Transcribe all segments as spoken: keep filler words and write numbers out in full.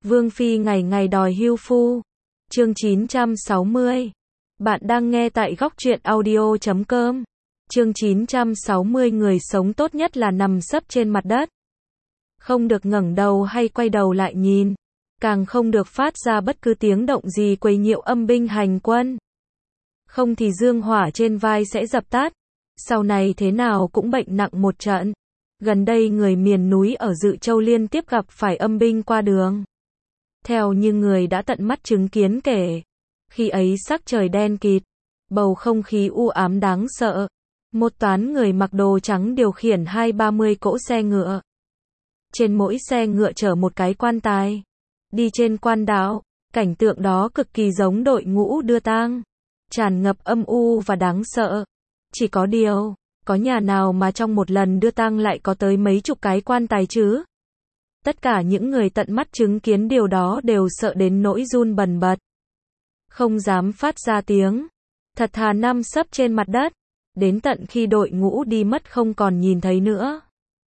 Vương phi ngày ngày đòi hưu phu. Chương chín trăm sáu mươi. Bạn đang nghe tại góc truyện audio chấm com. Chương chín trăm sáu mươi. Người sống tốt nhất là nằm sấp trên mặt đất. Không được ngẩng đầu hay quay đầu lại nhìn. Càng không được phát ra bất cứ tiếng động gì quấy nhiễu âm binh hành quân. Không thì dương hỏa trên vai sẽ dập tắt. Sau này thế nào cũng bệnh nặng một trận. Gần đây người miền núi ở Dự Châu liên tiếp gặp phải âm binh qua đường. Theo như người đã tận mắt chứng kiến kể, khi ấy sắc trời đen kịt, bầu không khí u ám đáng sợ. Một toán người mặc đồ trắng điều khiển hai ba mươi cỗ xe ngựa. Trên mỗi xe ngựa chở một cái quan tài. Đi trên quan đạo, cảnh tượng đó cực kỳ giống đội ngũ đưa tang, tràn ngập âm u và đáng sợ. Chỉ có điều, có nhà nào mà trong một lần đưa tang lại có tới mấy chục cái quan tài chứ? Tất cả những người tận mắt chứng kiến điều đó đều sợ đến nỗi run bần bật. Không dám phát ra tiếng. Thật thà nằm sấp trên mặt đất. Đến tận khi đội ngũ đi mất không còn nhìn thấy nữa.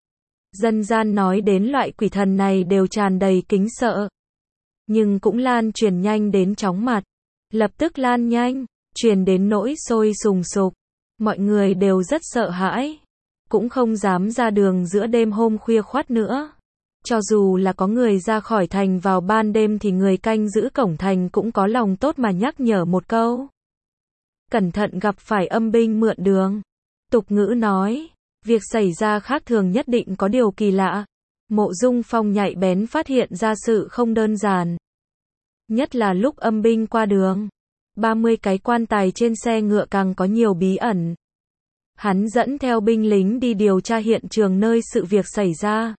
Dân gian nói đến loại quỷ thần này đều tràn đầy kính sợ. Nhưng cũng lan truyền nhanh đến chóng mặt. Lập tức lan nhanh, truyền đến nỗi sôi sùng sục. Mọi người đều rất sợ hãi. Cũng không dám ra đường giữa đêm hôm khuya khoắt nữa. Cho dù là có người ra khỏi thành vào ban đêm thì người canh giữ cổng thành cũng có lòng tốt mà nhắc nhở một câu. Cẩn thận gặp phải âm binh mượn đường. Tục ngữ nói, việc xảy ra khác thường nhất định có điều kỳ lạ. Mộ Dung Phong nhạy bén phát hiện ra sự không đơn giản. Nhất là lúc âm binh qua đường. ba mươi cái quan tài trên xe ngựa càng có nhiều bí ẩn. Hắn dẫn theo binh lính đi điều tra hiện trường nơi sự việc xảy ra.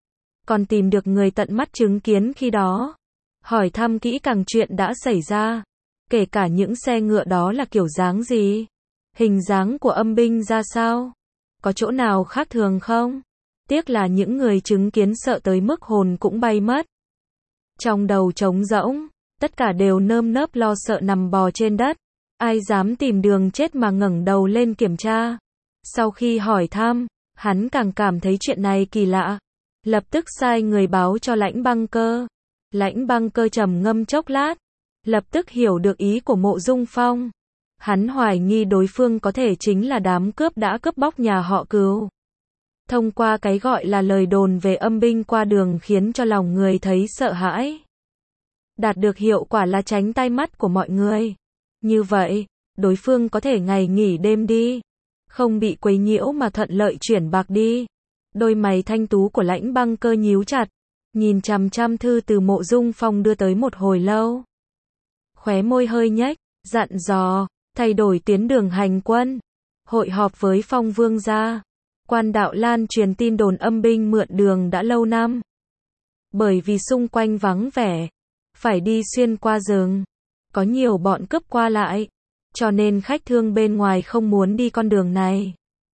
Còn tìm được người tận mắt chứng kiến khi đó. Hỏi thăm kỹ càng chuyện đã xảy ra. Kể cả những xe ngựa đó là kiểu dáng gì. Hình dáng của âm binh ra sao. Có chỗ nào khác thường không? Tiếc là những người chứng kiến sợ tới mức hồn cũng bay mất. Trong đầu trống rỗng. Tất cả đều nơm nớp lo sợ nằm bò trên đất. Ai dám tìm đường chết mà ngẩng đầu lên kiểm tra. Sau khi hỏi thăm, hắn càng cảm thấy chuyện này kỳ lạ. Lập tức sai người báo cho Lãnh Băng Cơ. Lãnh Băng Cơ trầm ngâm chốc lát. Lập tức hiểu được ý của Mộ Dung Phong. Hắn hoài nghi đối phương có thể chính là đám cướp đã cướp bóc nhà họ Cừu. Thông qua cái gọi là lời đồn về âm binh qua đường khiến cho lòng người thấy sợ hãi. Đạt được hiệu quả là tránh tai mắt của mọi người. Như vậy, đối phương có thể ngày nghỉ đêm đi. Không bị quấy nhiễu mà thuận lợi chuyển bạc đi. Đôi mày thanh tú của Lãnh Băng Cơ nhíu chặt. Nhìn chằm chằm thư từ Mộ Dung Phong đưa tới một hồi lâu. Khóe môi hơi nhếch, dặn dò, thay đổi tuyến đường hành quân. Hội họp với Phong Vương gia. Quan đạo lan truyền tin đồn âm binh mượn đường đã lâu năm. Bởi vì xung quanh vắng vẻ. Phải đi xuyên qua rừng. Có nhiều bọn cướp qua lại. Cho nên khách thương bên ngoài không muốn đi con đường này.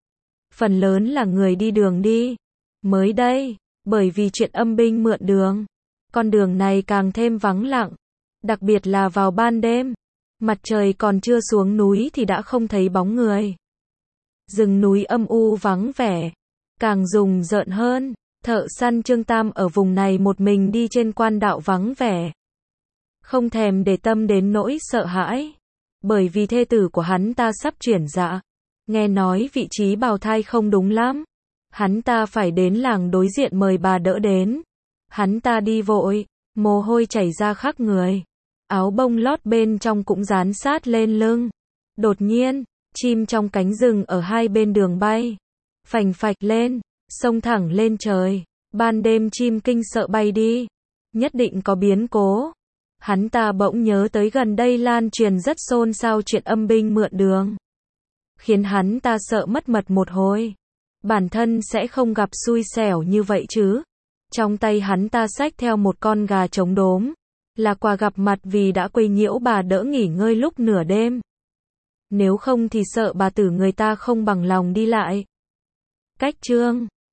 Phần lớn là người đi đường đi. Mới đây, bởi vì chuyện âm binh mượn đường. Con đường này càng thêm vắng lặng. Đặc biệt là vào ban đêm. Mặt trời còn chưa xuống núi thì đã không thấy bóng người. Rừng núi âm u vắng vẻ. Càng rùng rợn hơn. Thợ săn Trương Tam ở vùng này một mình đi trên quan đạo vắng vẻ. Không thèm để tâm đến nỗi sợ hãi. Bởi vì thê tử của hắn ta sắp chuyển dạ. Nghe nói vị trí bào thai không đúng lắm. Hắn ta phải đến làng đối diện mời bà đỡ đến. Hắn ta đi vội. Mồ hôi chảy ra khắp người. Áo bông lót bên trong cũng dán sát lên lưng. Đột nhiên, chim trong cánh rừng ở hai bên đường bay. Phành phạch lên, xông thẳng lên trời. Ban đêm chim kinh sợ bay đi. Nhất định có biến cố. Hắn ta bỗng nhớ tới gần đây lan truyền rất xôn xao chuyện âm binh mượn đường. Khiến hắn ta sợ mất mật một hồi. Bản thân sẽ không gặp xui xẻo như vậy chứ. Trong tay hắn ta xách theo một con gà trống đốm. Là quà gặp mặt vì đã quấy nhiễu bà đỡ nghỉ ngơi lúc nửa đêm. Nếu không thì sợ bà tử người ta không bằng lòng đi lại. Cách chương